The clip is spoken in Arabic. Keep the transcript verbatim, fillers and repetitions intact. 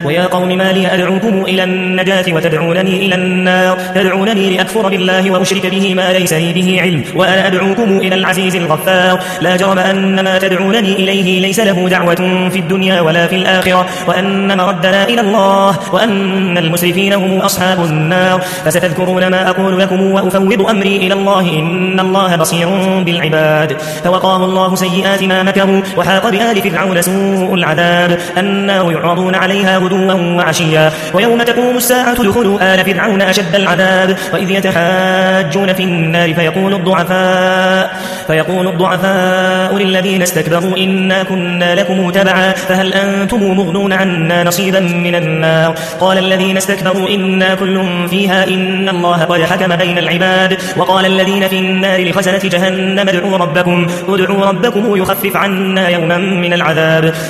ويا قوم ما لي أدعوكم إلى النجاة وتدعونني إلى النار تدعونني لأكفر بالله وأشرك به ما ليس لي به علم وأنا أدعوكم إلى العزيز الغفار لا جرم أن ما تدعونني إليه ليس له دعوة في الدنيا ولا في الآخرة وأن مردنا إلى الله وأن المسرفين هم أصحاب النار فستذكرون ما أقول لكم وأفوض أمري إلى الله إن الله بصير بالعباد فوقاه الله سيئات ما مكروا وحاق بآل فرعون سوء العذاب النار يعرضون عليها غدوا وعشيا ويوم تقوم الساعة ادخلوا آل فرعون أشد العذاب وإذ يتحاجون في النار فيقول الضعفاء فيقول الضعفاء للذين استكبروا إنا كنا لكم تبعا فهل أنتم مغنون عنا نصيبا من النار قال الذين استكبروا إنا كل فيها إن الله قد حكم بين العباد وقال الذين في النار لخزنة جهنم ادعوا ربكم ادعوا ربكم يخفف عنا يوما من العذاب